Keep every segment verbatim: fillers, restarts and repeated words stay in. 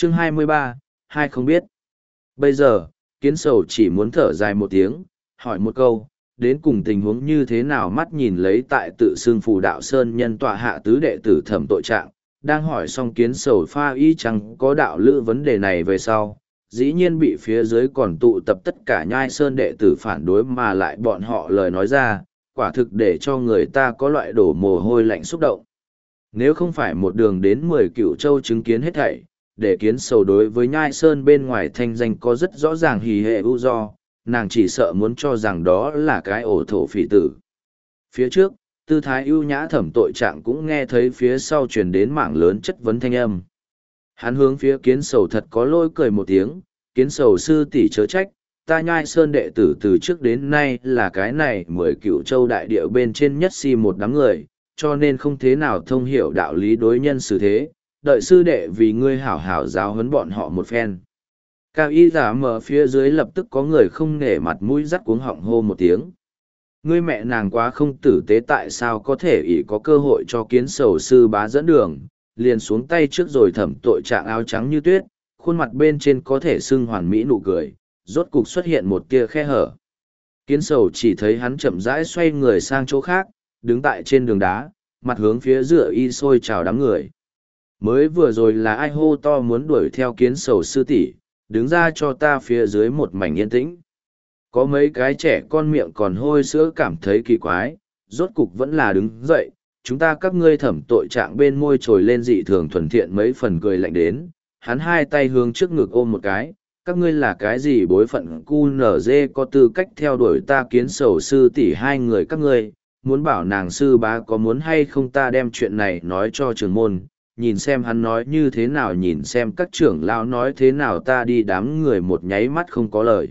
Chương hai mươi ba, hai không biết. Bây giờ, kiến sầu chỉ muốn thở dài một tiếng, hỏi một câu, đến cùng tình huống như thế nào. Mắt nhìn lấy tại tự xưng phù đạo sơn nhân tọa hạ tứ đệ tử thẩm tội trạng, đang hỏi xong kiến sầu pha y chẳng có đạo lữ vấn đề này về sau, dĩ nhiên bị phía dưới còn tụ tập tất cả nhai sơn đệ tử phản đối mà lại bọn họ lời nói ra, quả thực để cho người ta có loại đổ mồ hôi lạnh xúc động. Nếu không phải một đường đến mười cựu châu chứng kiến hết thảy, để kiến sầu đối với nhai sơn bên ngoài thanh danh có rất rõ ràng hì hệ ưu do, nàng chỉ sợ muốn cho rằng đó là cái ổ thổ phỉ tử. Phía trước, tư thái ưu nhã thẩm tội trạng cũng nghe thấy phía sau truyền đến mảng lớn chất vấn thanh âm. Hắn hướng phía kiến sầu thật có lôi cười một tiếng, kiến sầu sư tỷ chớ trách, ta nhai sơn đệ tử từ trước đến nay là cái này mười cựu châu đại địa bên trên nhất si một đám người, cho nên không thế nào thông hiểu đạo lý đối nhân xử thế, đợi sư đệ vì ngươi hảo hảo giáo huấn bọn họ một phen. Cao y giả mở phía dưới lập tức có người không nể mặt mũi dắt cuống họng hô một tiếng. Ngươi mẹ nàng quá không tử tế, tại sao có thể ỷ có cơ hội cho kiến sầu sư bá dẫn đường, liền xuống tay trước rồi thẩm tội trạng áo trắng như tuyết, khuôn mặt bên trên có thể xưng hoàn mỹ nụ cười, rốt cục xuất hiện một tia khe hở. Kiến sầu chỉ thấy hắn chậm rãi xoay người sang chỗ khác, đứng tại trên đường đá, mặt hướng phía giữa y xôi chào đám người. Mới vừa rồi là ai hô to muốn đuổi theo kiến sầu sư tỷ, đứng ra cho ta phía dưới một mảnh yên tĩnh. Có mấy cái trẻ con miệng còn hôi sữa cảm thấy kỳ quái, rốt cục vẫn là đứng dậy, chúng ta các ngươi thẩm tội trạng bên môi trồi lên dị thường thuần thiện mấy phần cười lạnh đến, hắn hai tay hướng trước ngực ôm một cái, các ngươi là cái gì bối phận cu nở dê có tư cách theo đuổi ta kiến sầu sư tỷ hai người các ngươi, muốn bảo nàng sư bá có muốn hay không ta đem chuyện này nói cho trưởng môn, nhìn xem hắn nói như thế nào, nhìn xem các trưởng lão nói thế nào, ta đi đám người một nháy mắt không có lời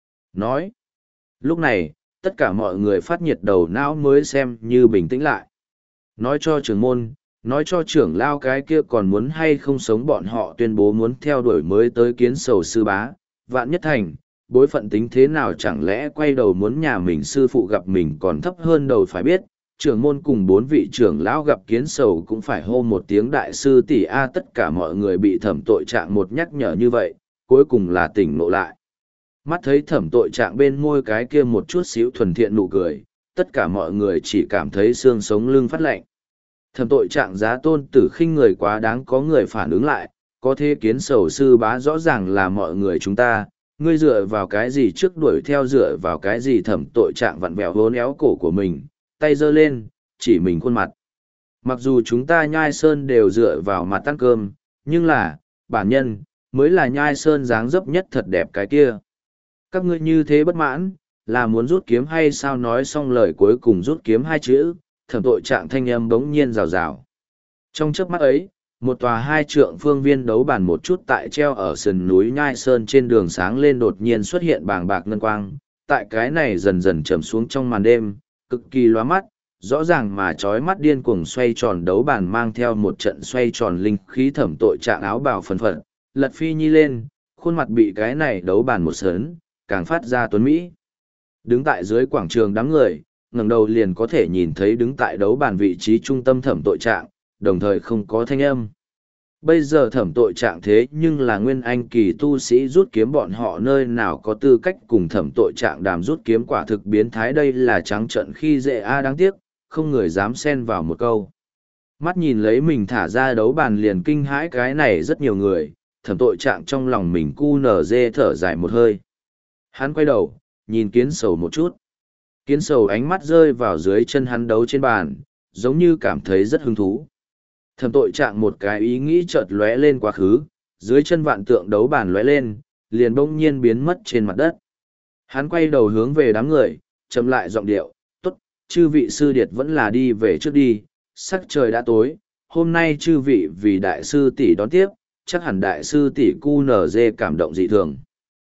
nói. Lúc này, tất cả mọi người phát nhiệt đầu não mới xem như bình tĩnh lại. Nói cho trưởng môn, nói cho trưởng lao cái kia còn muốn hay không sống, bọn họ tuyên bố muốn theo đuổi mới tới kiến sầu sư bá, vạn nhất thành, bối phận tính thế nào, chẳng lẽ quay đầu muốn nhà mình sư phụ gặp mình còn thấp hơn đầu. Phải biết, trưởng môn cùng bốn vị trưởng lão gặp kiến sầu cũng phải hô một tiếng đại sư tỷ a. Tất cả mọi người bị thẩm tội trạng một nhắc nhở như vậy, cuối cùng là tỉnh ngộ lại. Mắt thấy thẩm tội trạng bên môi cái kia một chút xíu thuần thiện nụ cười, tất cả mọi người chỉ cảm thấy xương sống lưng phát lạnh. Thẩm tội trạng giá tôn tử khinh người quá đáng, có người phản ứng lại, có thế kiến sầu sư bá rõ ràng là mọi người chúng ta, ngươi dựa vào cái gì trước đuổi theo, dựa vào cái gì. Thẩm tội trạng vặn vẹo vốn éo cổ của mình, tay giơ lên, chỉ mình khuôn mặt. Mặc dù chúng ta nhai sơn đều dựa vào mặt ăn cơm, nhưng là, bản nhân, mới là nhai sơn dáng dấp nhất thật đẹp cái kia. Các ngươi như thế bất mãn, là muốn rút kiếm hay sao? Nói xong lời cuối cùng rút kiếm hai chữ, thẩm tội trạng thanh âm bỗng nhiên rào rào. Trong chớp mắt ấy, một tòa hai trượng phương viên đấu bàn một chút tại treo ở sườn núi nhai sơn trên đường sáng lên, đột nhiên xuất hiện bàng bạc ngân quang, tại cái này dần dần trầm xuống trong màn đêm, cực kỳ lóa mắt, rõ ràng mà chói mắt, điên cuồng xoay tròn đấu bàn mang theo một trận xoay tròn linh khí. Thẩm tội trạng áo bào phần phật, lật phi nhi lên, khuôn mặt bị cái này đấu bàn một sớn, càng phát ra tuấn mỹ. Đứng tại dưới quảng trường đám người, ngẩng đầu liền có thể nhìn thấy đứng tại đấu bàn vị trí trung tâm thẩm tội trạng, đồng thời không có thanh âm. Bây giờ thẩm tội trạng thế nhưng là nguyên anh kỳ tu sĩ, rút kiếm bọn họ nơi nào có tư cách cùng thẩm tội trạng đàm rút kiếm, quả thực biến thái, đây là trắng trợn khi dễ a. Đáng tiếc, không người dám xen vào một câu. Mắt nhìn lấy mình thả ra đấu bàn liền kinh hãi cái này rất nhiều người, thẩm tội trạng trong lòng mình cu nở dê thở dài một hơi. Hắn quay đầu, nhìn kiến sầu một chút. Kiến sầu ánh mắt rơi vào dưới chân hắn đấu trên bàn, giống như cảm thấy rất hứng thú. Thẩm tội trạng một cái ý nghĩ chợt lóe lên quá khứ, dưới chân vạn tượng đấu bàn lóe lên, liền bỗng nhiên biến mất trên mặt đất. Hắn quay đầu hướng về đám người, chậm lại giọng điệu, tốt, chư vị sư điệt vẫn là đi về trước đi, sắc trời đã tối, hôm nay chư vị vì đại sư tỷ đón tiếp, chắc hẳn đại sư tỷ cu nở dê cảm động dị thường.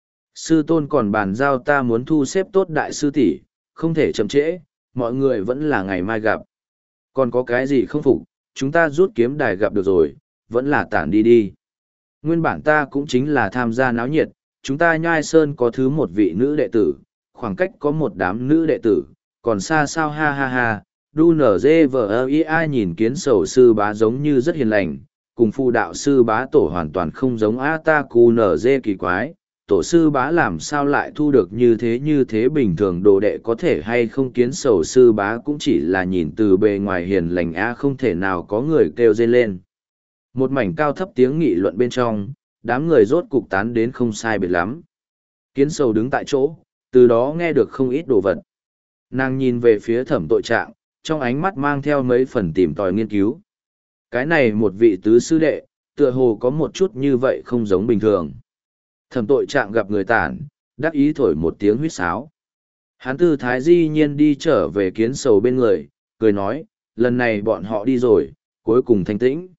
Sư tôn còn bàn giao ta muốn thu xếp tốt đại sư tỷ, không thể chậm trễ, mọi người vẫn là ngày mai gặp. Còn có cái gì không phục, chúng ta rút kiếm đài gặp được rồi, vẫn là tản đi đi. Nguyên bản ta cũng chính là tham gia náo nhiệt, chúng ta nhai sơn có thứ một vị nữ đệ tử, khoảng cách có một đám nữ đệ tử, còn xa sao, ha ha ha. Đu nở dê vờ ơ y ai nhìn kiến sầu sư bá giống như rất hiền lành, cùng phu đạo sư bá tổ hoàn toàn không giống a ta cu nở dê kỳ quái, tổ sư bá làm sao lại thu được như thế như thế bình thường đồ đệ có thể hay không kiến sầu sư bá cũng chỉ là nhìn từ bề ngoài hiền lành a không thể nào có người kêu dên lên. Một mảnh cao thấp tiếng nghị luận bên trong, đám người rốt cục tán đến không sai biệt lắm. Kiến sầu đứng tại chỗ, từ đó nghe được không ít đồ vật. Nàng nhìn về phía thẩm tội trạng, trong ánh mắt mang theo mấy phần tìm tòi nghiên cứu. Cái này một vị tứ sư đệ, tựa hồ có một chút như vậy không giống bình thường. Thẩm tội trạng gặp người tản, đắc ý thổi một tiếng huýt sáo. Hán tư thái di nhiên đi trở về kiến sầu bên người, cười nói, lần này bọn họ đi rồi, cuối cùng thanh tĩnh.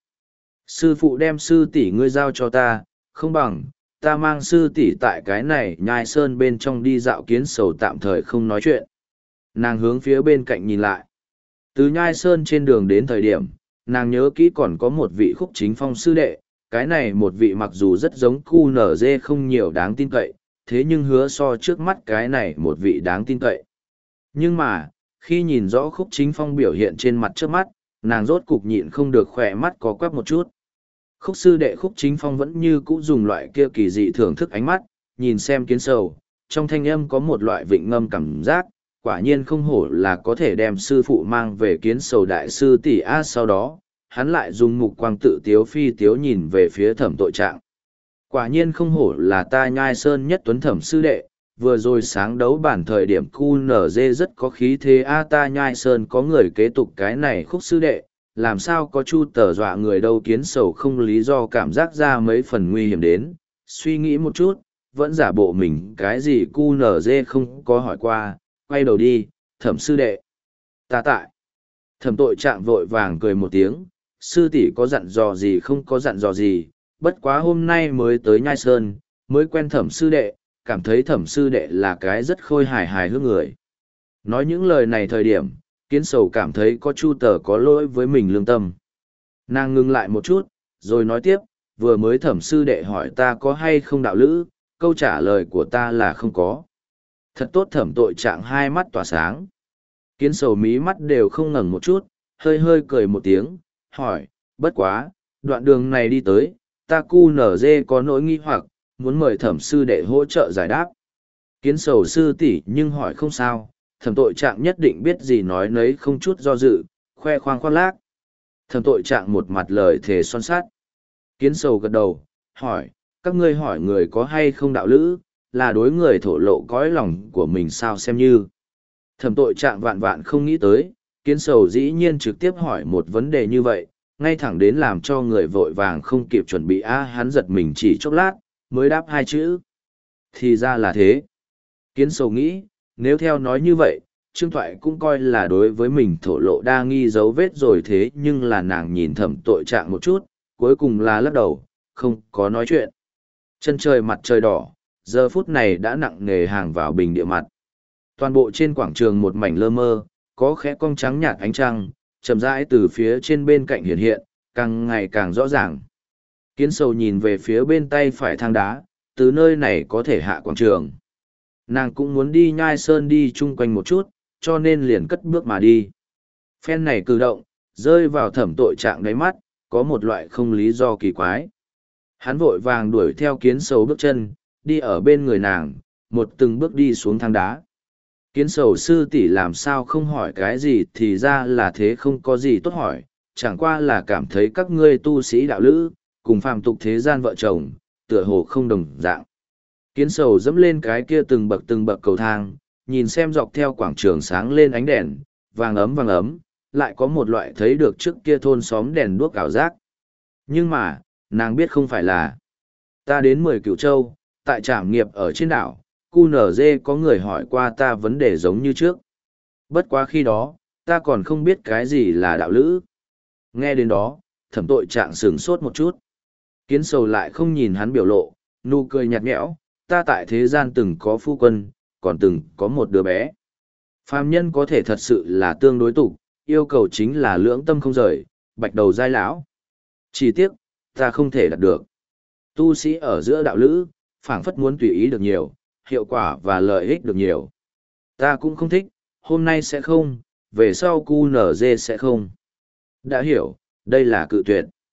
Sư phụ đem sư tỷ ngươi giao cho ta, không bằng, ta mang sư tỷ tại cái này nhai sơn bên trong đi dạo kiến sầu tạm thời không nói chuyện. Nàng hướng phía bên cạnh nhìn lại. Từ nhai sơn trên đường đến thời điểm, nàng nhớ kỹ còn có một vị khúc chính phong sư đệ, cái này một vị mặc dù rất giống cu nở dê không nhiều đáng tin cậy, thế nhưng hứa so trước mắt cái này một vị đáng tin cậy. Nhưng mà, khi nhìn rõ khúc chính phong biểu hiện trên mặt trước mắt, nàng rốt cục nhịn không được khỏe mắt có quắc một chút. Khúc sư đệ khúc chính phong vẫn như cũ dùng loại kia kỳ dị thưởng thức ánh mắt, nhìn xem kiến sầu, trong thanh âm có một loại vịnh ngâm cảm giác, quả nhiên không hổ là có thể đem sư phụ mang về kiến sầu đại sư tỷ a sau đó, hắn lại dùng mục quang tự tiếu phi tiếu nhìn về phía thẩm tội trạng. Quả nhiên không hổ là ta nhai sơn nhất tuấn thẩm sư đệ, vừa rồi sáng đấu bản thời điểm cu nở dê rất có khí thế a ta nhai sơn có người kế tục cái này khúc sư đệ, làm sao có chu tờ dọa người đâu kiến sầu không lý do cảm giác ra mấy phần nguy hiểm đến, suy nghĩ một chút, vẫn giả bộ mình cái gì cu nở dê không có hỏi qua, quay đầu đi, thẩm sư đệ. Ta tại. Thẩm tội trạng vội vàng cười một tiếng, sư tỷ có dặn dò gì không có dặn dò gì, bất quá hôm nay mới tới nhai sơn, mới quen thẩm sư đệ, cảm thấy thẩm sư đệ là cái rất khôi hài hài hước người. Nói những lời này thời điểm, kiến sầu cảm thấy có chu tờ có lỗi với mình lương tâm. Nàng ngừng lại một chút, rồi nói tiếp, vừa mới thẩm sư đệ hỏi ta có hay không đạo lữ, câu trả lời của ta là không có. Thật tốt thẩm tội trạng hai mắt tỏa sáng. Kiến sầu mí mắt đều không ngẩng một chút, hơi hơi cười một tiếng, hỏi, bất quá, đoạn đường này đi tới, ta cu nở dê có nỗi nghi hoặc, muốn mời thẩm sư đệ hỗ trợ giải đáp. Kiến sầu sư tỷ nhưng hỏi không sao, thẩm tội trạng nhất định biết gì nói nấy không chút do dự, khoe khoang khoác lác. Thẩm tội trạng một mặt lời thề son sát. Kiến sầu gật đầu, hỏi, các ngươi hỏi người có hay không đạo lữ, là đối người thổ lộ cõi lòng của mình sao xem như. Thẩm tội trạng vạn vạn không nghĩ tới, kiến sầu dĩ nhiên trực tiếp hỏi một vấn đề như vậy, ngay thẳng đến làm cho người vội vàng không kịp chuẩn bị a hắn giật mình chỉ chốc lát, mới đáp hai chữ. Thì ra là thế. Kiến sầu nghĩ, nếu theo nói như vậy, Trương Thoại cũng coi là đối với mình thổ lộ đa nghi dấu vết rồi thế nhưng là nàng nhìn thẩm tội trạng một chút, cuối cùng là lắc đầu, không có nói chuyện. Chân trời mặt trời đỏ, giờ phút này đã nặng nề hàng vào bình địa mặt. Toàn bộ trên quảng trường một mảnh lơ mơ, có khẽ cong trắng nhạt ánh trăng, chậm rãi từ phía trên bên cạnh hiện hiện, càng ngày càng rõ ràng. Kiến sầu nhìn về phía bên tay phải thang đá, từ nơi này có thể hạ quảng trường. Nàng cũng muốn đi nhai sơn đi chung quanh một chút, cho nên liền cất bước mà đi. Phen này cử động, rơi vào thẩm tội trạng đáy mắt, có một loại không lý do kỳ quái. Hắn vội vàng đuổi theo kiến sầu bước chân, đi ở bên người nàng, một từng bước đi xuống thang đá. Kiến sầu sư tỷ làm sao không hỏi cái gì thì ra là thế không có gì tốt hỏi, chẳng qua là cảm thấy các ngươi tu sĩ đạo lữ, cùng phàm tục thế gian vợ chồng, tựa hồ không đồng dạng. Kiến sầu dẫm lên cái kia từng bậc từng bậc cầu thang, nhìn xem dọc theo quảng trường sáng lên ánh đèn, vàng ấm vàng ấm, lại có một loại thấy được trước kia thôn xóm đèn đuốc ảo giác. Nhưng mà, nàng biết không phải là. Ta đến mười cửu châu, tại trảm nghiệp ở trên đảo, cu nở dê có người hỏi qua ta vấn đề giống như trước. Bất quá khi đó, ta còn không biết cái gì là đạo lữ. Nghe đến đó, thẩm tội trạng sửng sốt một chút. Kiến sầu lại không nhìn hắn biểu lộ, nụ cười nhạt nhẽo, ta tại thế gian từng có phu quân, còn từng có một đứa bé. Phàm nhân có thể thật sự là tương đối tục, yêu cầu chính là lưỡng tâm không rời, bạch đầu giai lão. Chỉ tiếc, ta không thể đạt được. Tu sĩ ở giữa đạo lữ, phảng phất muốn tùy ý được nhiều, hiệu quả và lợi ích được nhiều. Ta cũng không thích, hôm nay sẽ không, về sau cu nở dê sẽ không. Đã hiểu, đây là cự tuyệt.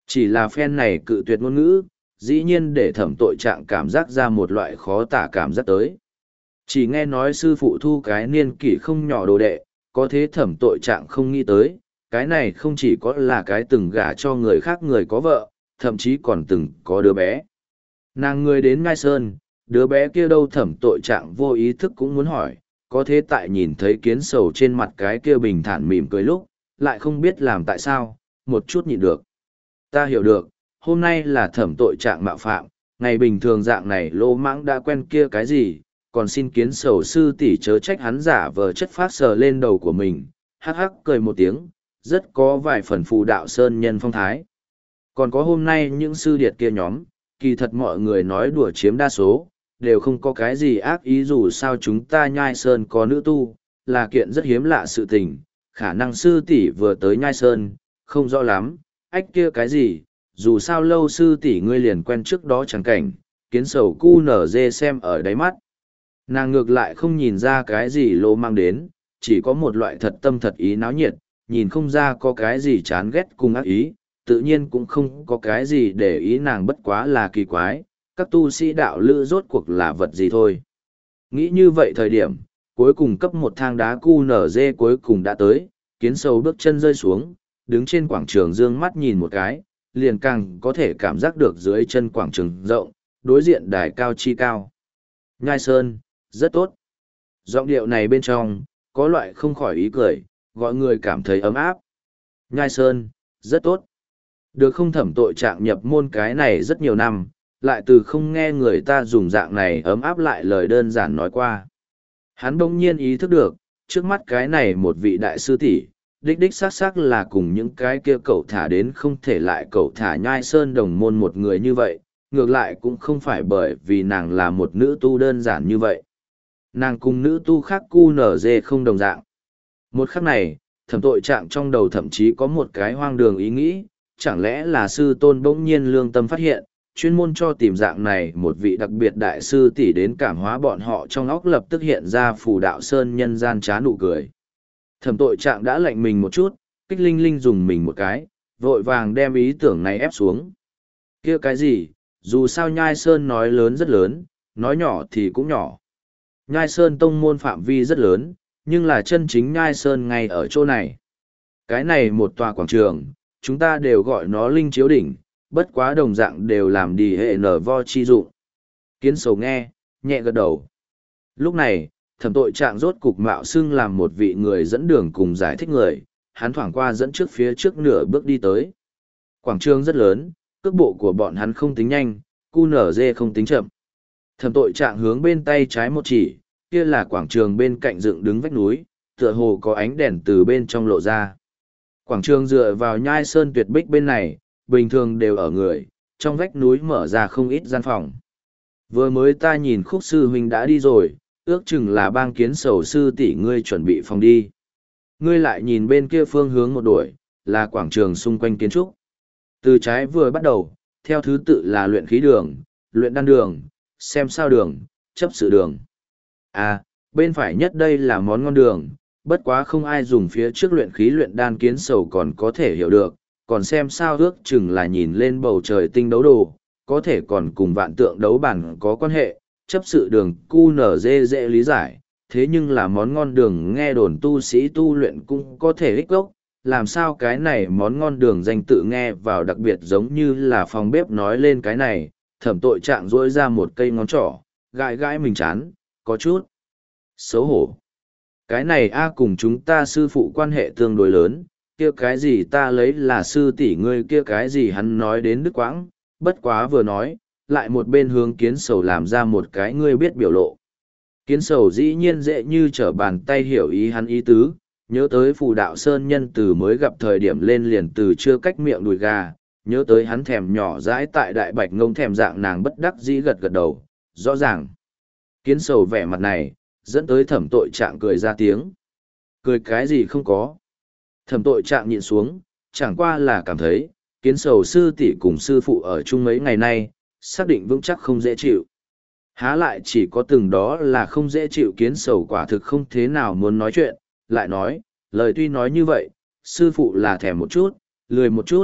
Chỉ là phen này cự tuyệt ngôn ngữ, dĩ nhiên để thẩm tội trạng cảm giác ra một loại khó tả cảm giác tới. Chỉ nghe nói sư phụ thu cái niên kỷ không nhỏ đồ đệ, có thế thẩm tội trạng không nghĩ tới, cái này không chỉ có là cái từng gả cho người khác người có vợ, thậm chí còn từng có đứa bé. Nàng người đến Ngai Sơn, đứa bé kia đâu thẩm tội trạng vô ý thức cũng muốn hỏi, có thế tại nhìn thấy kiến sầu trên mặt cái kia bình thản mỉm cười lúc, lại không biết làm tại sao, một chút nhịn được. Ta hiểu được, hôm nay là thẩm tội trạng mạo phạm, ngày bình thường dạng này lô mãng đã quen kia cái gì, còn xin kiến sầu sư tỷ chớ trách hắn giả vờ chất phát sờ lên đầu của mình, hắc hắc cười một tiếng, rất có vài phần phù đạo sơn nhân phong thái. Còn có hôm nay những sư điệt kia nhóm, kỳ thật mọi người nói đùa chiếm đa số, đều không có cái gì ác ý dù sao chúng ta nhai sơn có nữ tu, là kiện rất hiếm lạ sự tình, khả năng sư tỷ vừa tới nhai sơn, không rõ lắm, ách kia cái gì, dù sao lâu sư tỷ ngươi liền quen trước đó chẳng cảnh, kiến sầu cu nở dê xem ở đáy mắt. Nàng ngược lại không nhìn ra cái gì lô mang đến, chỉ có một loại thật tâm thật ý náo nhiệt, nhìn không ra có cái gì chán ghét cùng ác ý, tự nhiên cũng không có cái gì để ý nàng bất quá là kỳ quái, các tu sĩ đạo lữ rốt cuộc là vật gì thôi. Nghĩ như vậy thời điểm, cuối cùng cấp một thang đá cu nở dê cuối cùng đã tới, kiến sầu bước chân rơi xuống, đứng trên quảng trường dương mắt nhìn một cái, liền càng có thể cảm giác được dưới chân quảng trường rộng, đối diện đài cao chi cao. Nhai Sơn, rất tốt. Giọng điệu này bên trong, có loại không khỏi ý cười, gọi người cảm thấy ấm áp. Nhai Sơn, rất tốt. Được không thẩm tội trạng nhập môn cái này rất nhiều năm, lại từ không nghe người ta dùng dạng này ấm áp lại lời đơn giản nói qua. Hắn bỗng nhiên ý thức được, trước mắt cái này một vị đại sư tỷ, đích đích xác xác là cùng những cái kia cậu thả đến không thể lại cậu thả Nhai Sơn đồng môn một người như vậy, ngược lại cũng không phải bởi vì nàng là một nữ tu đơn giản như vậy. Nàng cùng nữ tu khác cu nở dê không đồng dạng. Một khắc này, thẩm tội trạng trong đầu thậm chí có một cái hoang đường ý nghĩ, chẳng lẽ là sư tôn bỗng nhiên lương tâm phát hiện, chuyên môn cho tìm dạng này một vị đặc biệt đại sư tỷ đến cảm hóa bọn họ trong óc lập tức hiện ra phù đạo sơn nhân gian trá nụ cười. Thẩm tội trạng đã lạnh mình một chút, kích linh linh dùng mình một cái, vội vàng đem ý tưởng này ép xuống. Kia cái gì, dù sao Nhai Sơn nói lớn rất lớn, nói nhỏ thì cũng nhỏ. Nhai Sơn tông môn phạm vi rất lớn, nhưng là chân chính Nhai Sơn ngay ở chỗ này. Cái này một tòa quảng trường, chúng ta đều gọi nó linh chiếu đỉnh, bất quá đồng dạng đều làm đi hệ nở vo chi dụng. Kiến sầu nghe, nhẹ gật đầu. Lúc này, thẩm tội trạng rốt cục mạo xưng làm một vị người dẫn đường cùng giải thích người, hắn thoảng qua dẫn trước phía trước nửa bước đi tới. Quảng trường rất lớn, cước bộ của bọn hắn không tính nhanh, cu nở dê không tính chậm. Thẩm tội trạng hướng bên tay trái một chỉ, kia là quảng trường bên cạnh dựng đứng vách núi, tựa hồ có ánh đèn từ bên trong lộ ra. Quảng trường dựa vào Nhai Sơn tuyệt bích bên này, bình thường đều ở người, trong vách núi mở ra không ít gian phòng. Vừa mới ta nhìn khúc sư huynh đã đi rồi, ước chừng là bang kiến sầu sư tỷ ngươi chuẩn bị phòng đi. Ngươi lại nhìn bên kia phương hướng một đuổi, là quảng trường xung quanh kiến trúc. Từ trái vừa bắt đầu, theo thứ tự là luyện khí đường, luyện đan đường, xem sao đường, chấp sự đường. À, bên phải nhất đây là món ngon đường, bất quá không ai dùng phía trước luyện khí luyện đan kiến sầu còn có thể hiểu được, còn xem sao ước chừng là nhìn lên bầu trời tinh đấu đồ, có thể còn cùng vạn tượng đấu bản có quan hệ, chấp sự đường cu nở dê dễ lý giải, thế nhưng là món ngon đường nghe đồn tu sĩ tu luyện cũng có thể ích gốc, làm sao cái này món ngon đường danh tự nghe vào đặc biệt giống như là phòng bếp nói lên cái này, thẩm tội trạng rỗi ra một cây ngón trỏ, gãi gãi mình chán, có chút xấu hổ. Cái này a cùng chúng ta sư phụ quan hệ tương đối lớn, kia cái gì ta lấy là sư tỷ ngươi kia cái gì hắn nói đến đứt quãng, bất quá vừa nói, lại một bên hướng kiến sầu làm ra một cái ngươi biết biểu lộ. Kiến sầu dĩ nhiên dễ như trở bàn tay hiểu ý hắn ý tứ, nhớ tới phù đạo sơn nhân từ mới gặp thời điểm lên liền từ chưa cách miệng đùi gà, nhớ tới hắn thèm nhỏ dãi tại đại bạch ngông thèm dạng nàng bất đắc dĩ gật gật đầu, rõ ràng. Kiến sầu vẻ mặt này, dẫn tới thẩm tội trạng cười ra tiếng. Cười cái gì không có. Thẩm tội trạng nhịn xuống, chẳng qua là cảm thấy, kiến sầu sư tỷ cùng sư phụ ở chung mấy ngày nay, xác định vững chắc không dễ chịu. Há lại chỉ có từng đó là không dễ chịu kiến sầu quả thực không thế nào muốn nói chuyện, lại nói, lời tuy nói như vậy, sư phụ là thèm một chút, lười một chút,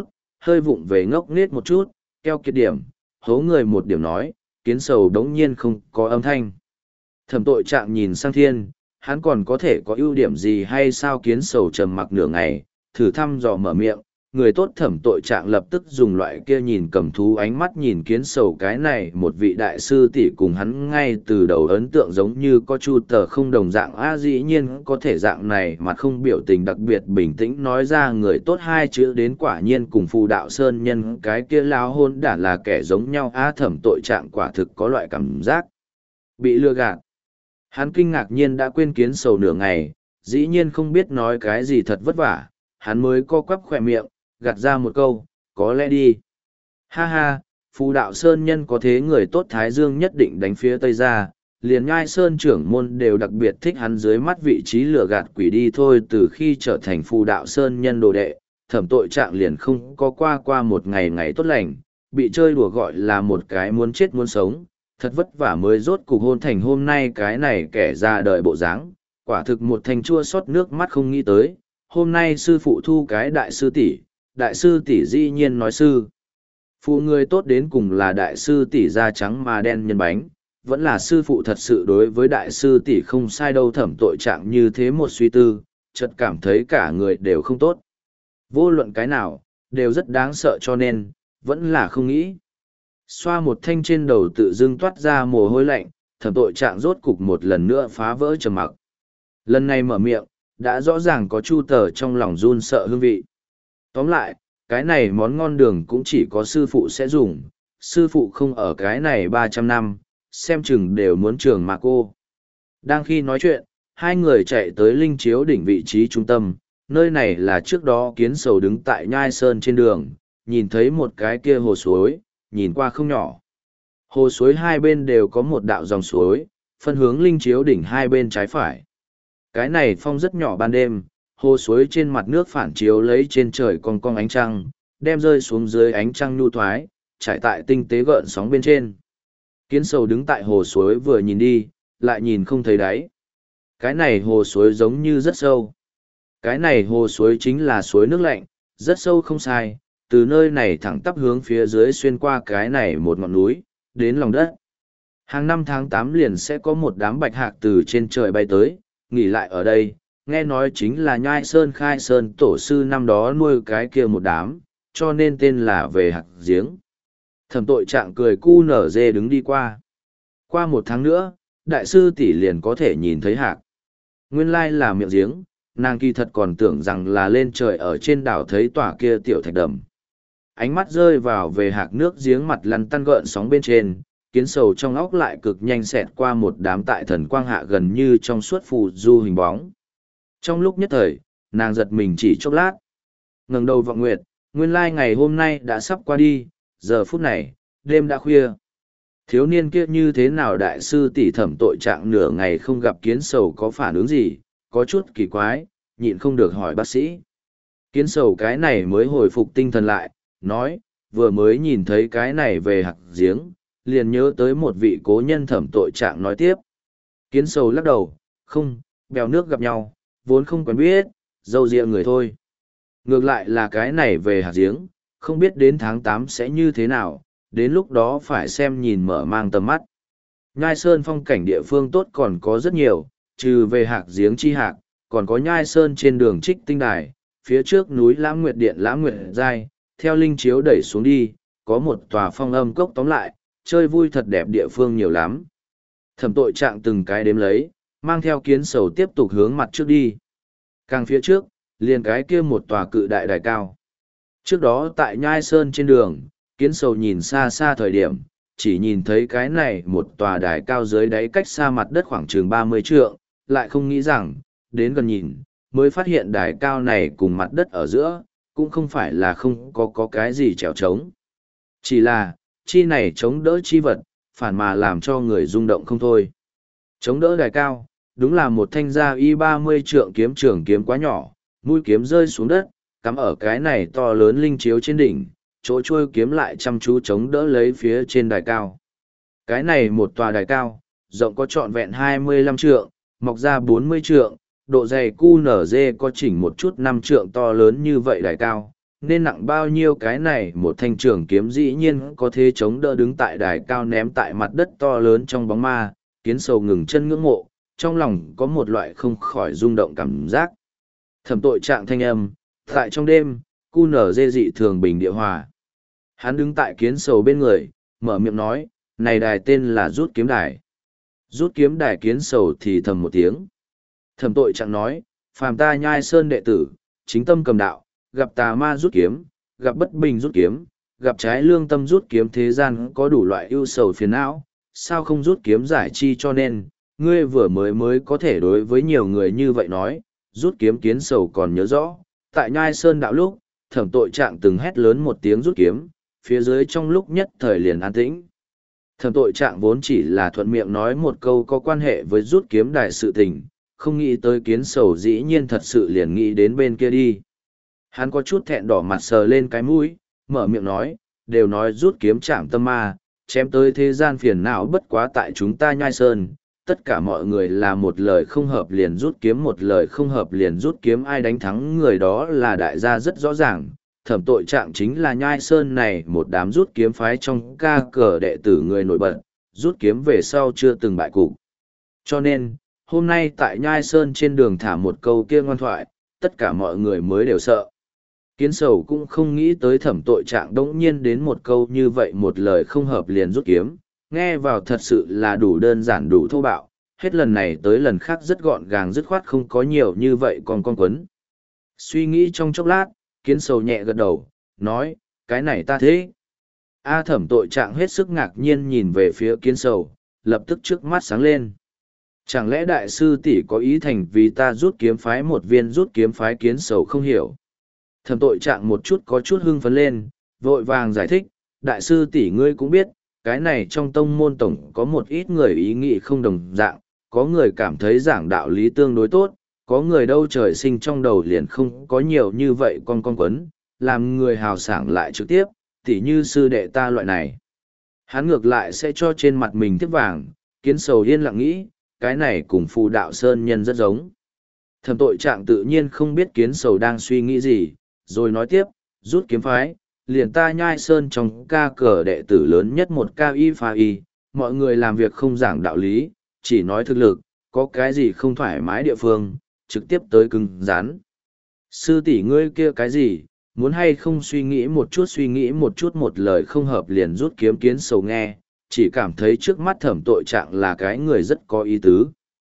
hơi vụng về ngốc nghếch một chút, keo kiệt điểm, hố người một điểm nói, kiến sầu đống nhiên không có âm thanh. Thẩm tội trạng nhìn sang thiên, hắn còn có thể có ưu điểm gì hay sao? Kiến sầu trầm mặc nửa ngày, thử thăm dò mở miệng, người tốt thẩm tội trạng lập tức dùng loại kia nhìn cầm thú ánh mắt nhìn kiến sầu. Cái này một vị đại sư tỷ cùng hắn ngay từ đầu ấn tượng giống như có chu tờ không đồng dạng. A dĩ nhiên có thể dạng này mà không biểu tình đặc biệt bình tĩnh nói ra người tốt hai chữ đến, quả nhiên cùng phù đạo sơn nhân cái kia lao hôn đản là kẻ giống nhau. A thẩm tội trạng quả thực có loại cảm giác bị lừa gạt. Hắn kinh ngạc nhiên đã quên kiến sầu nửa ngày, dĩ nhiên không biết nói cái gì thật vất vả, hắn mới co quắp khỏe miệng, gạt ra một câu, có lẽ đi. Ha ha, phù đạo sơn nhân có thế người tốt Thái Dương nhất định đánh phía Tây ra, liền ngai sơn trưởng môn đều đặc biệt thích hắn dưới mắt vị trí lừa gạt quỷ đi thôi. Từ khi trở thành phù đạo sơn nhân đồ đệ, thẩm tội trạng liền không có qua qua một ngày ngày tốt lành, bị chơi đùa gọi là một cái muốn chết muốn sống. Thật vất vả mới rốt cục hôn thành hôm nay cái này kẻ ra đời bộ dáng, quả thực một thành chua xót nước mắt không nghĩ tới. Hôm nay sư phụ thu cái đại sư tỷ, đại sư tỷ dĩ nhiên nói sư phụ người tốt đến cùng là đại sư tỷ da trắng mà đen nhân bánh, vẫn là sư phụ thật sự đối với đại sư tỷ không sai đâu. Thẩm tội trạng như thế một suy tư, chợt cảm thấy cả người đều không tốt. Vô luận cái nào, đều rất đáng sợ cho nên, vẫn là không nghĩ. Xoa một thanh trên đầu tự dưng toát ra mồ hôi lạnh, thẩm tội trạng rốt cục một lần nữa phá vỡ trầm mặc. Lần này mở miệng, đã rõ ràng có chu tờ trong lòng run sợ hương vị. Tóm lại, cái này món ngon đường cũng chỉ có sư phụ sẽ dùng, sư phụ không ở cái này ba trăm năm, xem chừng đều muốn trường mà cô. Đang khi nói chuyện, hai người chạy tới linh chiếu đỉnh vị trí trung tâm, nơi này là trước đó kiến sầu đứng tại nhai sơn trên đường, nhìn thấy một cái kia hồ suối, nhìn qua không nhỏ. Hồ suối hai bên đều có một đạo dòng suối, phân hướng linh chiếu đỉnh hai bên trái phải. Cái này phong rất nhỏ ban đêm, hồ suối trên mặt nước phản chiếu lấy trên trời cong cong ánh trăng, đem rơi xuống dưới ánh trăng nhu thoái, trải tại tinh tế gợn sóng bên trên. Kiến sầu đứng tại hồ suối vừa nhìn đi, lại nhìn không thấy đáy. Cái này hồ suối giống như rất sâu. Cái này hồ suối chính là suối nước lạnh, rất sâu không sai, từ nơi này thẳng tắp hướng phía dưới xuyên qua cái này một ngọn núi, đến lòng đất. Hàng năm tháng tám liền sẽ có một đám bạch hạc từ trên trời bay tới, nghỉ lại ở đây, nghe nói chính là nhai sơn khai sơn tổ sư năm đó nuôi cái kia một đám, cho nên tên là về hạc giếng. Thẩm tội trạng cười cu nở dê đứng đi qua. Qua một tháng nữa, đại sư tỷ liền có thể nhìn thấy hạc. Nguyên lai là miệng giếng, nàng kỳ thật còn tưởng rằng là lên trời ở trên đảo thấy tòa kia tiểu thạch đầm. Ánh mắt rơi vào về hạc nước giếng mặt lăn tăn gợn sóng bên trên, kiến sầu trong óc lại cực nhanh xẹt qua một đám tại thần quang hạ gần như trong suốt phù du hình bóng. Trong lúc nhất thời, nàng giật mình chỉ chốc lát. Ngẩng đầu vọng nguyệt, nguyên lai ngày hôm nay đã sắp qua đi, giờ phút này, đêm đã khuya. Thiếu niên kia như thế nào? Đại sư tỷ thẩm tội trạng nửa ngày không gặp kiến sầu có phản ứng gì, có chút kỳ quái, nhịn không được hỏi bác sĩ. Kiến sầu cái này mới hồi phục tinh thần lại, nói, vừa mới nhìn thấy cái này về hạc giếng, liền nhớ tới một vị cố nhân. Thẩm tội trạng nói tiếp. Kiến sầu lắc đầu, không, bèo nước gặp nhau, vốn không quen biết, dâu dịa người thôi. Ngược lại là cái này về hạc giếng, không biết đến tháng tám sẽ như thế nào, đến lúc đó phải xem nhìn mở mang tầm mắt. Nhai Sơn phong cảnh địa phương tốt còn có rất nhiều, trừ về hạc giếng chi hạc, còn có Nhai Sơn trên đường Trích Tinh Đài, phía trước núi Lãng Nguyệt Điện Lãng Nguyệt Giai, theo linh chiếu đẩy xuống đi, có một tòa phong âm cốc. Tóm lại, chơi vui thật đẹp địa phương nhiều lắm. Thẩm tội trạng từng cái đếm lấy, mang theo kiến sầu tiếp tục hướng mặt trước đi. Càng phía trước, liền cái kia một tòa cự đại đài cao. Trước đó tại Nhai Sơn trên đường, kiến sầu nhìn xa xa thời điểm, chỉ nhìn thấy cái này một tòa đài cao dưới đáy cách xa mặt đất khoảng chừng ba mươi trượng, lại không nghĩ rằng, đến gần nhìn, mới phát hiện đài cao này cùng mặt đất ở giữa, cũng không phải là không có có cái gì trèo trống. Chỉ là, chi này chống đỡ chi vật, phản mà làm cho người rung động không thôi. Chống đỡ đài cao, đúng là một thanh gia y ba mươi trượng kiếm trường kiếm quá nhỏ, mũi kiếm rơi xuống đất, cắm ở cái này to lớn linh chiếu trên đỉnh, chỗ trôi kiếm lại chăm chú chống đỡ lấy phía trên đài cao. Cái này một tòa đài cao, rộng có trọn vẹn hai mươi lăm trượng, mọc ra bốn mươi trượng, độ dày cu nở dê có chỉnh một chút năm trượng to lớn như vậy đài cao, nên nặng bao nhiêu cái này một thanh trường kiếm dĩ nhiên có thể chống đỡ đứng tại đài cao ném tại mặt đất to lớn trong bóng ma, kiến sầu ngừng chân ngưỡng mộ, trong lòng có một loại không khỏi rung động cảm giác. Thẩm tội trạng thanh âm, tại trong đêm, cu nở dê dị thường bình địa hòa. Hắn đứng tại kiến sầu bên người, mở miệng nói, này đài tên là rút kiếm đài. Rút kiếm đài kiến sầu thì thầm một tiếng. Thẩm tội trạng nói, phàm ta nhai sơn đệ tử, chính tâm cầm đạo, gặp tà ma rút kiếm, gặp bất bình rút kiếm, gặp trái lương tâm rút kiếm, thế gian có đủ loại ưu sầu phiền não, sao không rút kiếm giải chi, cho nên, ngươi vừa mới mới có thể đối với nhiều người như vậy nói, rút kiếm. Kiến sầu còn nhớ rõ, tại nhai sơn đạo lúc, thẩm tội trạng từng hét lớn một tiếng rút kiếm, phía dưới trong lúc nhất thời liền an tĩnh. Thẩm tội trạng vốn chỉ là thuận miệng nói một câu có quan hệ với rút kiếm đài sự tình, không nghĩ tới kiến sầu dĩ nhiên thật sự liền nghĩ đến bên kia đi. Hắn có chút thẹn đỏ mặt sờ lên cái mũi, mở miệng nói, đều nói rút kiếm chạm tâm ma, chém tới thế gian phiền não bất quá tại chúng ta nhai sơn, tất cả mọi người là một lời không hợp liền rút kiếm, một lời không hợp liền rút kiếm, ai đánh thắng người đó là đại gia rất rõ ràng. Thẩm tội trạng chính là nhai sơn này một đám rút kiếm phái trong ca cờ đệ tử người nổi bật, rút kiếm về sau chưa từng bại cục. Cho nên, hôm nay tại nhai sơn trên đường thả một câu kia ngoan thoại, tất cả mọi người mới đều sợ. Kiến sầu cũng không nghĩ tới thẩm tội trạng đống nhiên đến một câu như vậy, một lời không hợp liền rút kiếm, nghe vào thật sự là đủ đơn giản đủ thô bạo, hết lần này tới lần khác rất gọn gàng dứt khoát, không có nhiều như vậy còn con quấn. Suy nghĩ trong chốc lát, kiến sầu nhẹ gật đầu, nói, cái này ta thế. A thẩm tội trạng hết sức ngạc nhiên nhìn về phía kiến sầu, lập tức trước mắt sáng lên. Chẳng lẽ đại sư tỷ có ý thành vì ta rút kiếm phái một viên rút kiếm phái? Kiến sầu không hiểu. Thẩm tội trạng một chút có chút hưng phấn lên, vội vàng giải thích, đại sư tỷ ngươi cũng biết, cái này trong tông môn tổng có một ít người ý nghĩ không đồng dạng, có người cảm thấy giảng đạo lý tương đối tốt, có người đâu trời sinh trong đầu liền không có nhiều như vậy con con quấn, làm người hào sảng lại trực tiếp, tỉ như sư đệ ta loại này. Hắn ngược lại sẽ cho trên mặt mình tiếp vàng, kiến sầu yên lặng nghĩ, cái này cùng phù đạo sơn nhân rất giống. Thẩm tội trạng tự nhiên không biết kiến sầu đang suy nghĩ gì, rồi nói tiếp, rút kiếm phái, liền ta nhai sơn trong ca cờ đệ tử lớn nhất một ca y pha y, mọi người làm việc không giảng đạo lý, chỉ nói thực lực, có cái gì không thoải mái địa phương, trực tiếp tới cứng rắn. Sư tỷ ngươi kia cái gì, muốn hay không suy nghĩ một chút, suy nghĩ một chút, một lời không hợp liền rút kiếm. Kiến sầu nghe, chỉ cảm thấy trước mắt thẩm tội trạng là cái người rất có ý tứ.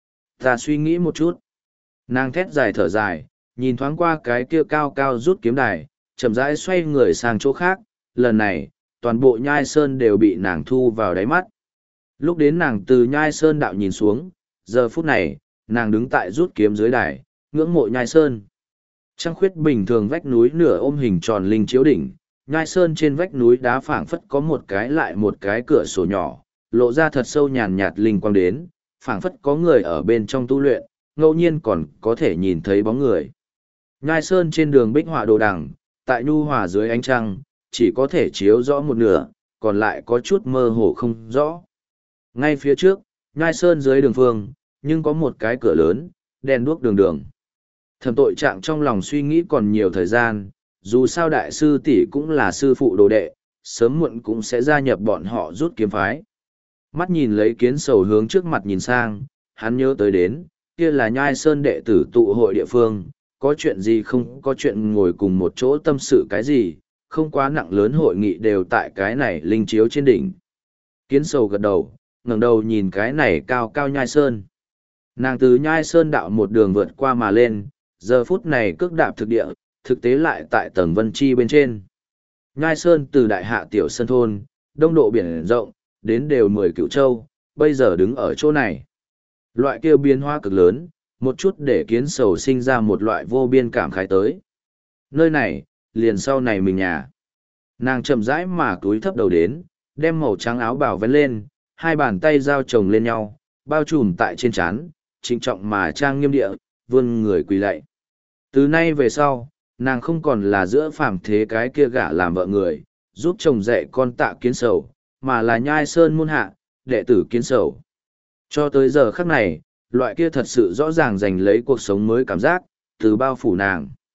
Ta suy nghĩ một chút. Nàng thét dài thở dài, nhìn thoáng qua cái kia cao cao rút kiếm đài, chậm rãi xoay người sang chỗ khác, lần này, toàn bộ nhai sơn đều bị nàng thu vào đáy mắt. Lúc đến nàng từ nhai sơn đạo nhìn xuống, giờ phút này, nàng đứng tại rút kiếm dưới đài, ngưỡng mộ nhai sơn. Trăng khuyết bình thường vách núi nửa ôm hình tròn linh chiếu đỉnh, nhai sơn trên vách núi đá phảng phất có một cái lại một cái cửa sổ nhỏ, lộ ra thật sâu nhàn nhạt linh quang đến, phảng phất có người ở bên trong tu luyện, ngẫu nhiên còn có thể nhìn thấy bóng người. Nhai sơn trên đường bích họa đồ đằng, tại nhu hòa dưới ánh trăng, chỉ có thể chiếu rõ một nửa, còn lại có chút mơ hồ không rõ. Ngay phía trước, nhai sơn dưới đường phương, nhưng có một cái cửa lớn, đèn đuốc đường đường. Thẩm tội trạng trong lòng suy nghĩ còn nhiều thời gian, dù sao đại sư tỷ cũng là sư phụ đồ đệ, sớm muộn cũng sẽ gia nhập bọn họ rút kiếm phái. Mắt nhìn lấy kiến sầu hướng trước mặt nhìn sang, hắn nhớ tới đến, kia là nhai sơn đệ tử tụ hội địa phương, có chuyện gì không có chuyện ngồi cùng một chỗ tâm sự cái gì, không quá nặng lớn hội nghị đều tại cái này linh chiếu trên đỉnh. Kiến sầu gật đầu, ngẩng đầu nhìn cái này cao cao nhai sơn. Nàng từ nhai sơn đạo một đường vượt qua mà lên, giờ phút này cước đạp thực địa, thực tế lại tại tầng vân chi bên trên. Nhai sơn từ đại hạ tiểu sơn thôn, đông độ biển rộng, đến đều mười cửu châu, bây giờ đứng ở chỗ này. Loại kêu biến hóa cực lớn, một chút để kiến sầu sinh ra một loại vô biên cảm khái tới. Nơi này, liền sau này mình nhà. Nàng chậm rãi mà túi thấp đầu đến, đem màu trắng áo bào vén lên, hai bàn tay giao chồng lên nhau, bao trùm tại trên trán, trịnh trọng mà trang nghiêm địa, vươn người quỳ lạy. Từ nay về sau, nàng không còn là giữa phàm thế cái kia gả làm vợ người, giúp chồng dạy con tạ kiến sầu, mà là nhai sơn môn hạ, đệ tử kiến sầu. Cho tới giờ khắc này, loại kia thật sự rõ ràng giành lấy cuộc sống mới cảm giác, từ bao phủ nàng.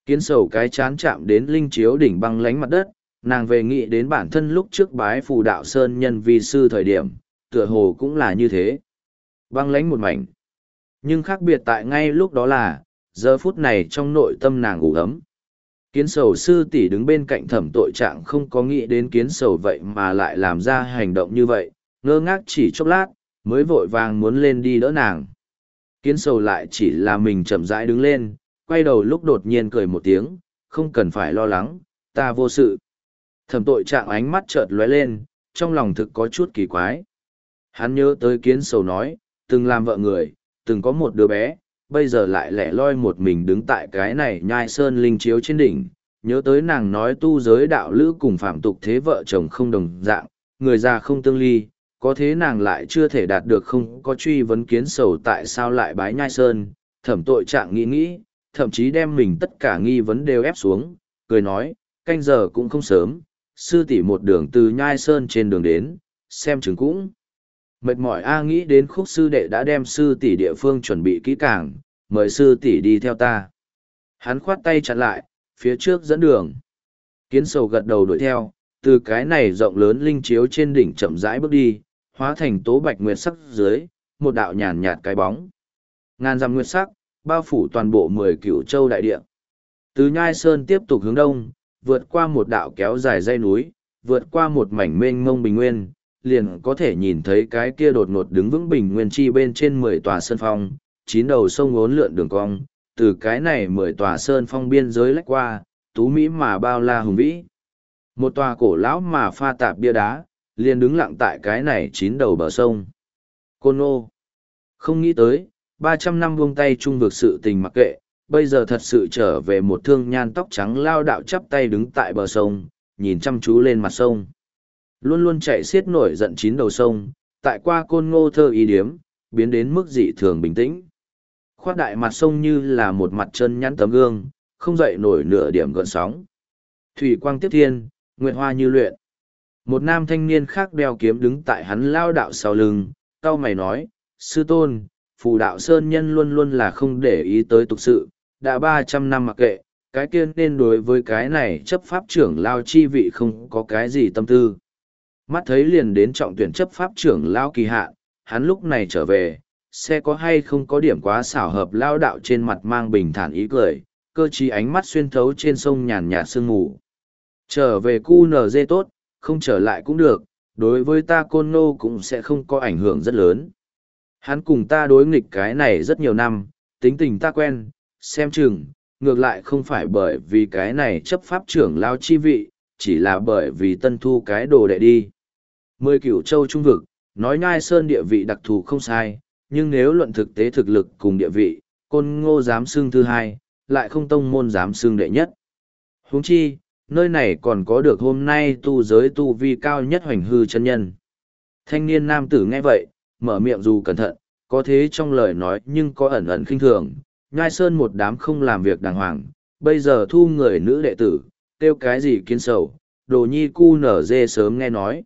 Kiến sầu cái chán chạm đến linh chiếu đỉnh băng lánh mặt đất, nàng về nghĩ đến bản thân lúc trước bái phù đạo sơn nhân vi sư thời điểm, tựa hồ cũng là như thế. Băng lánh một mảnh. Nhưng khác biệt tại ngay lúc đó là, giờ phút này trong nội tâm nàng ngủ ấm. Kiến sầu sư tỷ đứng bên cạnh thẩm tội trạng không có nghĩ đến kiến sầu vậy mà lại làm ra hành động như vậy, ngơ ngác chỉ chốc lát, mới vội vàng muốn lên đi đỡ nàng. Kiến sầu lại chỉ là mình chậm rãi đứng lên, quay đầu lúc đột nhiên cười một tiếng, không cần phải lo lắng, ta vô sự. Thẩm tội trạng ánh mắt chợt lóe lên, trong lòng thực có chút kỳ quái. Hắn nhớ tới kiến sầu nói, từng làm vợ người, từng có một đứa bé, bây giờ lại lẻ loi một mình đứng tại cái này nhai sơn linh chiếu trên đỉnh, nhớ tới nàng nói tu giới đạo lữ cùng phạm tục thế vợ chồng không đồng dạng, người già không tương ly, có thế nàng lại chưa thể đạt được không có truy vấn kiến sầu tại sao lại bái nhai sơn, thẩm tội trạng nghĩ nghĩ, thậm chí đem mình tất cả nghi vấn đều ép xuống, cười nói, canh giờ cũng không sớm, sư tỷ một đường từ nhai sơn trên đường đến, xem chừng cũng. Mệt mỏi A nghĩ đến khúc sư đệ đã đem sư tỷ địa phương chuẩn bị kỹ càng, mời sư tỷ đi theo ta. Hắn khoát tay chặn lại, phía trước dẫn đường. Kiến sầu gật đầu đuổi theo, từ cái này rộng lớn linh chiếu trên đỉnh chậm rãi bước đi, hóa thành tố bạch nguyệt sắc dưới, một đạo nhàn nhạt cái bóng. Ngàn dặm nguyệt sắc, bao phủ toàn bộ mười cửu châu đại địa. Từ Nhai Sơn tiếp tục hướng đông, vượt qua một đạo kéo dài dãy núi, vượt qua một mảnh mênh mông bình nguyên, liền có thể nhìn thấy cái kia đột ngột đứng vững bình nguyên chi bên trên mười tòa sơn phong, chín đầu sông uốn lượn đường cong, từ cái này mười tòa sơn phong biên giới lách qua, tú mỹ mà bao la hùng vĩ. Một tòa cổ lão mà pha tạp bia đá, liền đứng lặng tại cái này chín đầu bờ sông. Côn Ngô. Không nghĩ tới, ba trăm năm buông tay chung vực sự tình mặc kệ, bây giờ thật sự trở về một thương nhan tóc trắng lao đạo chắp tay đứng tại bờ sông, nhìn chăm chú lên mặt sông. Luôn luôn chạy xiết nổi giận chín đầu sông, tại qua Côn Ngô thơ ý điếm, biến đến mức dị thường bình tĩnh. Khoát đại mặt sông như là một mặt chân nhắn tấm gương, không dậy nổi nửa điểm gợn sóng. Thủy quang tiếp thiên, nguyệt hoa như luyện. Một nam thanh niên khác đeo kiếm đứng tại hắn lao đạo sau lưng, cau mày nói, sư tôn, phù đạo sơn nhân luôn luôn là không để ý tới tục sự, đã ba trăm năm mặc kệ, cái kia nên đối với cái này chấp pháp trưởng lao chi vị không có cái gì tâm tư. Mắt thấy liền đến trọng tuyển chấp pháp trưởng lao kỳ hạn, hắn lúc này trở về, sẽ có hay không có điểm quá xảo hợp lao đạo trên mặt mang bình thản ý cười, cơ trí ánh mắt xuyên thấu trên sông nhàn nhạt sương mù. Trở về cu nờ dê tốt, không trở lại cũng được, đối với ta Côn Ngô cũng sẽ không có ảnh hưởng rất lớn. Hắn cùng ta đối nghịch cái này rất nhiều năm, tính tình ta quen, xem chừng, ngược lại không phải bởi vì cái này chấp pháp trưởng lao chi vị, chỉ là bởi vì tân thu cái đồ đệ đi. Mười cửu châu trung vực, nói Nhai Sơn địa vị đặc thù không sai, nhưng nếu luận thực tế thực lực cùng địa vị, Côn Ngô dám xưng thứ hai, lại không tông môn dám xưng đệ nhất. Huống chi, nơi này còn có được hôm nay tu giới tu vi cao nhất hoành hư chân nhân. Thanh niên nam tử nghe vậy, mở miệng dù cẩn thận, có thế trong lời nói nhưng có ẩn ẩn khinh thường, Nhai Sơn một đám không làm việc đàng hoàng, bây giờ thu người nữ đệ tử, tiêu cái gì kiến sầu, đồ nhi cu nở dê sớm nghe nói.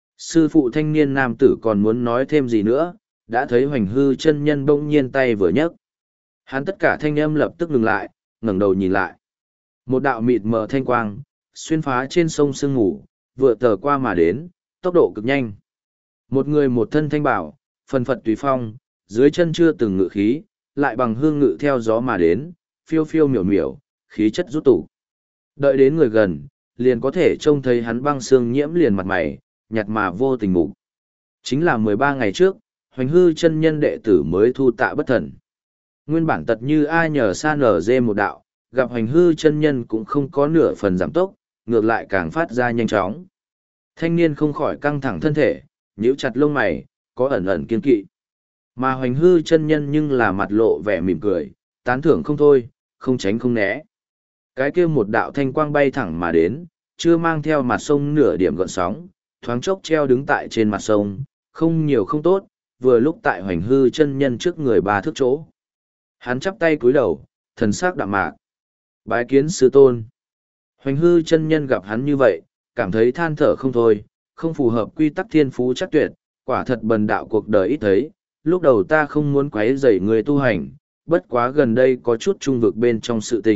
Sư phụ thanh niên nam tử còn muốn nói thêm gì nữa, đã thấy hoành hư chân nhân bỗng nhiên tay vừa nhấc. Hắn tất cả thanh âm lập tức ngừng lại, ngẩng đầu nhìn lại. Một đạo mịt mờ thanh quang, xuyên phá trên sông sương ngủ, vừa tờ qua mà đến, tốc độ cực nhanh. Một người một thân thanh bảo, phần phật tùy phong, dưới chân chưa từng ngự khí, lại bằng hương ngự theo gió mà đến, phiêu phiêu miểu miểu, khí chất rút tủ. Đợi đến người gần, liền có thể trông thấy hắn băng xương nhiễm liền mặt mày, nhạt mà vô tình mục. Chính là mười ba ngày trước, hoành hư chân nhân đệ tử mới thu tạ bất thần. Nguyên bản tật như ai nhờ xa nở dê một đạo, gặp hoành hư chân nhân cũng không có nửa phần giảm tốc, ngược lại càng phát ra nhanh chóng. Thanh niên không khỏi căng thẳng thân thể, nhíu chặt lông mày, có ẩn ẩn kiên kỵ. Mà hoành hư chân nhân nhưng là mặt lộ vẻ mỉm cười, tán thưởng không thôi, không tránh không né. Cái kia một đạo thanh quang bay thẳng mà đến, chưa mang theo mặt sông nửa điểm gợn sóng, thoáng chốc treo đứng tại trên mặt sông, không nhiều không tốt, vừa lúc tại hoành hư chân nhân trước người ba thước chỗ. Hắn chắp tay cúi đầu, thần sắc đạm mạc. Bái kiến sư tôn. Hoành hư chân nhân gặp hắn như vậy, cảm thấy than thở không thôi, không phù hợp quy tắc thiên phú chắc tuyệt, quả thật bần đạo cuộc đời ít thấy, lúc đầu ta không muốn quấy rầy người tu hành, bất quá gần đây có chút trung vực bên trong sự tình,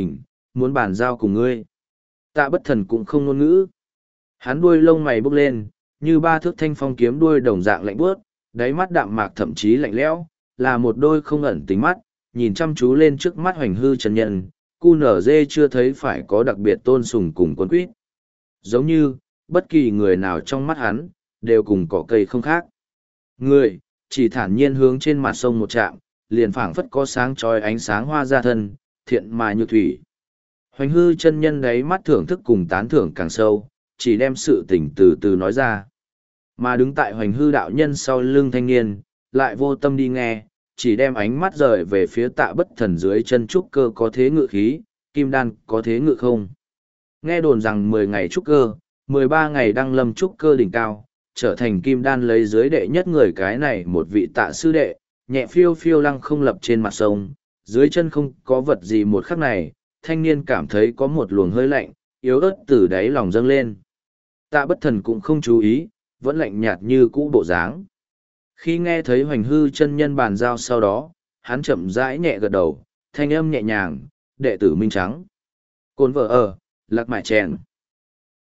muốn bàn giao cùng ngươi. Tạ bất thần cũng không ngôn ngữ. Hắn đuôi lông mày bốc lên, như ba thước thanh phong kiếm đuôi đồng dạng lạnh buốt, đáy mắt đạm mạc thậm chí lạnh lẽo, là một đôi không ẩn tính mắt, nhìn chăm chú lên trước mắt Hoành Hư chân nhân, cu nở dê chưa thấy phải có đặc biệt tôn sùng cùng quân quýt. Giống như, bất kỳ người nào trong mắt hắn, đều cùng cỏ cây không khác. Người, chỉ thản nhiên hướng trên mặt sông một chạm, liền phảng phất có sáng trói ánh sáng hoa ra thân, thiện mà như thủy. Hoành Hư chân nhân đáy mắt thưởng thức cùng tán thưởng càng sâu, chỉ đem sự tình từ từ nói ra. Mà đứng tại Hoành Hư đạo nhân sau lưng thanh niên, lại vô tâm đi nghe, chỉ đem ánh mắt rời về phía Tạ Bất Thần dưới chân trúc cơ có thế ngự khí, kim đan có thế ngự không. Nghe đồn rằng mười ngày trúc cơ, mười ba ngày đăng lâm trúc cơ đỉnh cao, trở thành kim đan lấy dưới đệ nhất người cái này một vị tạ sư đệ, nhẹ phiêu phiêu lăng không lập trên mặt sông, dưới chân không có vật gì một khắc này, thanh niên cảm thấy có một luồng hơi lạnh, yếu ớt từ đáy lòng dâng lên. Tạ Bất Thần cũng không chú ý, vẫn lạnh nhạt như cũ bộ dáng. Khi nghe thấy Hoành Hư chân nhân bàn giao sau đó, hắn chậm rãi nhẹ gật đầu, thanh âm nhẹ nhàng, đệ tử minh trắng. Cồn vợ ở, lạc mại chèn.